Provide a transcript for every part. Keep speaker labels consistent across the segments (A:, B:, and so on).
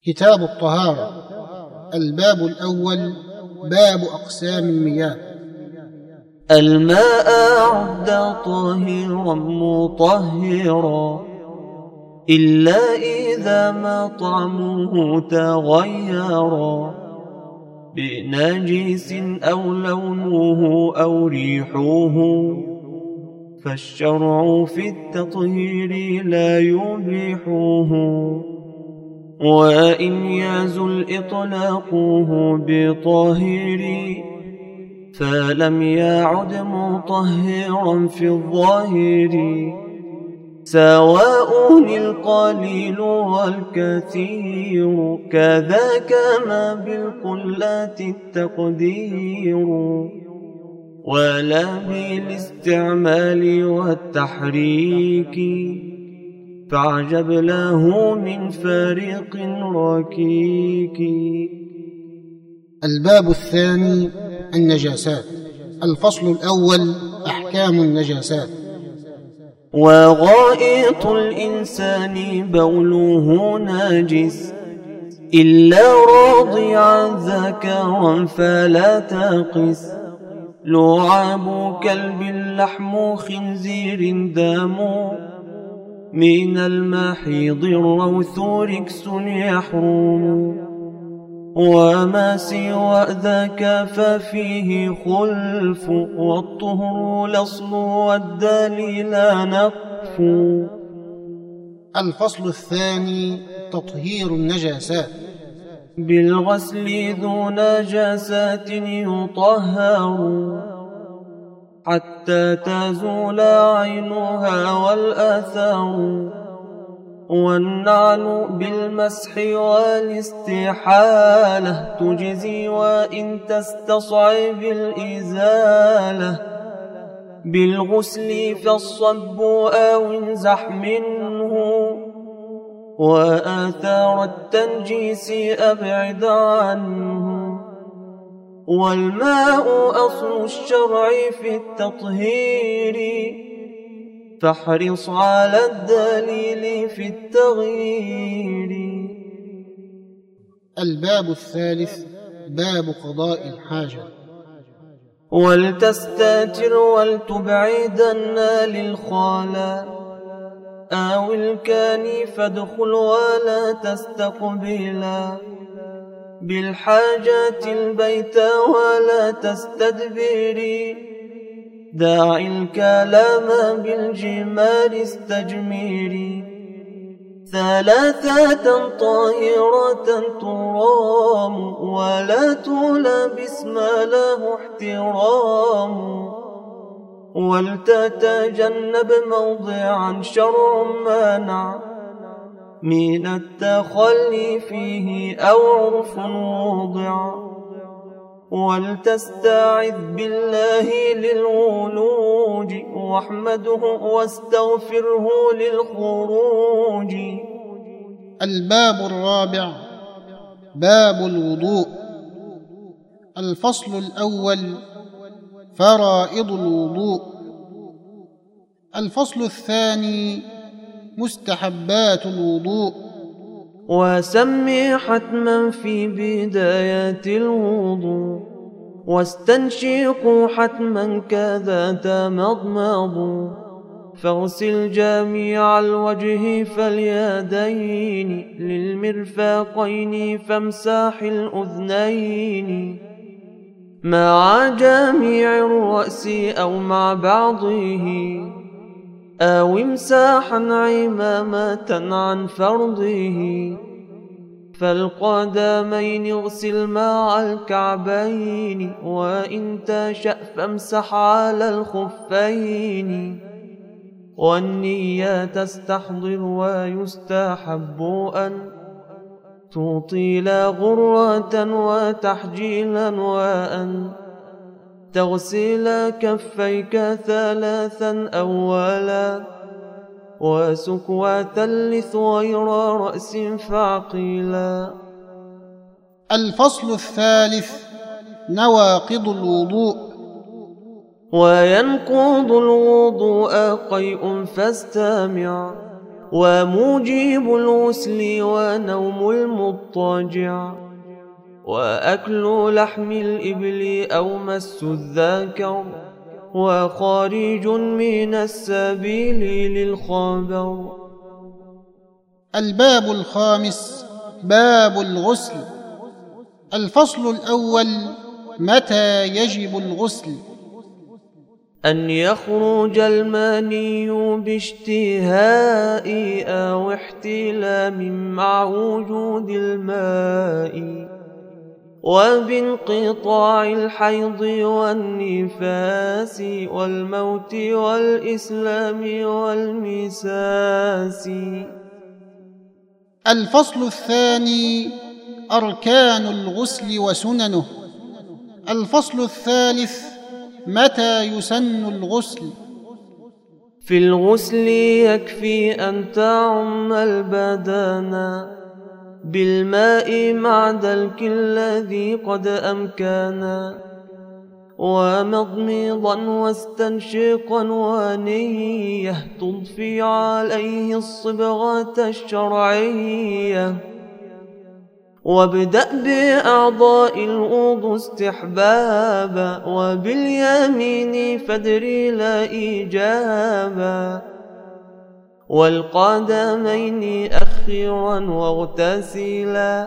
A: كتاب الطهارة. الباب الأول باب أقسام المياه.
B: الماء عد طاهرا مطهرا إلا إذا ما طعمه تغيرا بنجس أو لونه أو ريحه، فالشرع في التطهير لا يبيحه. وإن يزل إطلاقه بطاهر فلم يعد مطهرا في الظاهر، سواء القليل والكثير كذاك ما بالقلة التقدير، ولا بالاستعمال والتحريك فاعجب له من فريق ركيك.
A: الباب الثاني النجاسات. الفصل الأول أحكام النجاسات.
B: وغائط الإنسان بوله ناجس إلا راضعا ذكرا فلا تقس، لعاب كلب لحم خنزير دام، من المحيض الروث ركس يحرم، وما سوى ذاك ففيه خلف، والطهر الأصل والدليل نقف.
A: الفصل الثاني تطهير النجاسات.
B: بالغسل ذو نجاسات يطهر حتى تزول عينها والآثار، والنعل بالمسح والاستحالة تجزي وإن تستصعب الإزالة، بالغسل فالصب أو انزح منه، وآثار التنجيس أبعد عنه. والماء أصل الشرع في التطهير، فاحرص على الدليل في التغيير.
A: الباب الثالث باب قضاء الحاجة.
B: ولتستتر ولتبعدن للخالا، أو الكاني فادخل ولا تستقبلا، بالحاجات البيت ولا تستدبري، داعي الكلام بالجمال استجميري، ثلاثة طاهرة ترام، ولا تلبس ما له احترام، ولتتجنب موضعا شرع مانع، من التخلي فيه أو عرف وضع، ولتستعذ بالله للولوج، واحمده واستغفره للخروج.
A: الباب الرابع باب الوضوء. الفصل الأول فرائض الوضوء. الفصل الثاني مستحبات الوضوء.
B: وسمي حتما في بداية الوضوء، واستنشق حتما كذا تمضمض، فاغسل جميع الوجه فاليدين للمرفقين، فامسح الأذنين مع جميع الرأس أو مع بعضه، أو امساحا عمامة عن فرضه، فالقدمين اغسل مع الكعبين، وإن تشأ فامسح على الخفين، والنية تستحضر ويستحب أن تطيل غرة وتحجيلا، وأن تغسل كفيك ثلاثا أولا، وسكوة لثغير رأس فعقيلا.
A: الفصل الثالث نواقض الوضوء.
B: وينقض الوضوء قيء فاستمع، وموجب الغسل ونوم المضطجع، وأكل لحم الإبل أو مس الذكر، وخارج من السبيل للخبر.
A: الباب الخامس باب الغسل. الفصل الأول: متى يجب الغسل؟
B: أن يخرج المني باشتهاء أو احتلام مع وجود الماء، وبانقطاع الحيض والنفاس والموت والإسلام والمساس.
A: الفصل الثاني: أركان الغسل وسننه. الفصل الثالث: متى يسن الغسل؟
B: في الغسل يكفي أن تعم البدن بالماء مع دلك الذي قد أمكن، ومضمضا واستنشقا ونية تضفي عليه الصبغة الشرعية. وابدأ بأعضاء الوضوء استحبابا، وباليمين فادري لا إيجابا، والقدمين أخيرا واغتسلا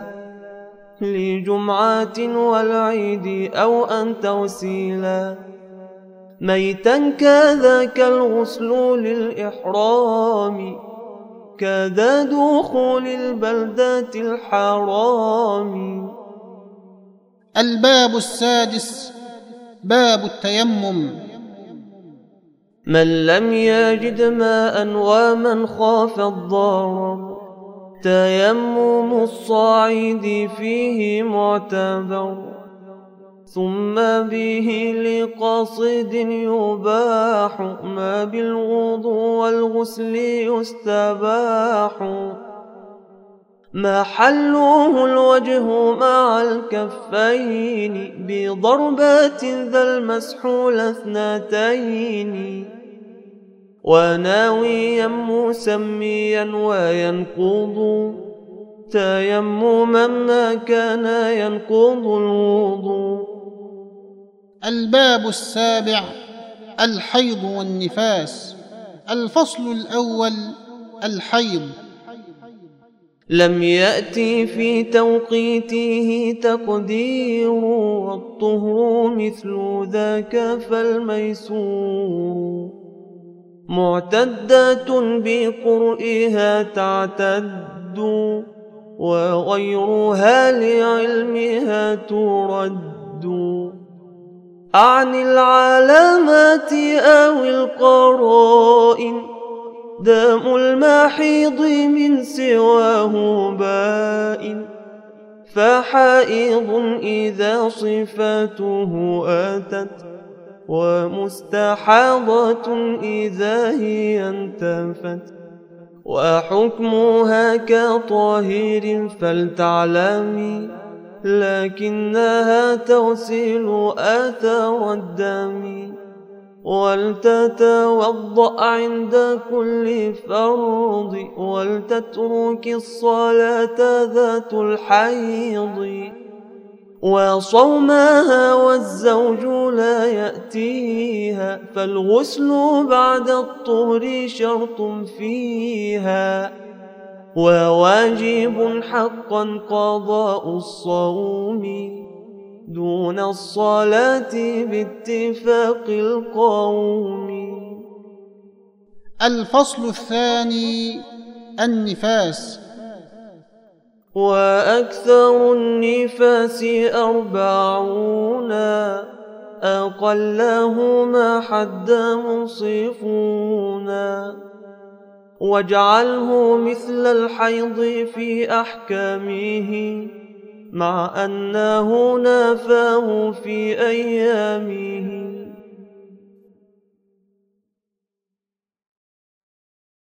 B: لجمعة والعيد أو أن تغسلا. ميتا كذاك الغسل للإحرام، كذا دخول البلدة الحرام.
A: الباب السادس باب التيمم.
B: من لم يجد ماء ومن خاف الضرر، تيمم الصعيد فيه معتبر، ثم به لقاصد يباح ما بالوضوء والغسل يستباح. محله الوجه مع الكفين بضربات ذا المسح الاثنتين، وناويا مسميا وينقض تيمما ما كان ينقض الوضوء.
A: الباب السابع الحيض والنفاس. الفصل الأول: الحيض.
B: لم يأتي في توقيته تقدير، والطهر مثل ذاك فالميسور. معتدة بقرئها تعتد، وغيرها لعلمها ترد. عن العلامات أو القرائن، دام المحيض من سواه بائن. فحائض إذا صفاته أتت، ومستحاضة إذا هي انتفت. وحكمها كطاهر فلتعلمي، لكنها تغسل آثار الدم. ولتتوضأ عند كل فرض، ولتترك الصلاة ذات الحيض. وصومها والزوج لا يأتيها، فالغسل بعد الطهر شرط فيها. وواجب حقا قضاء الصوم دون الصلاة باتفاق القوم.
A: الفصل الثاني: النفاس.
B: وأكثر النفاس 40، أقلهما حد منصفون. واجعله مثل الحيض في أحكامه، مع أنه نافاه في أيامه.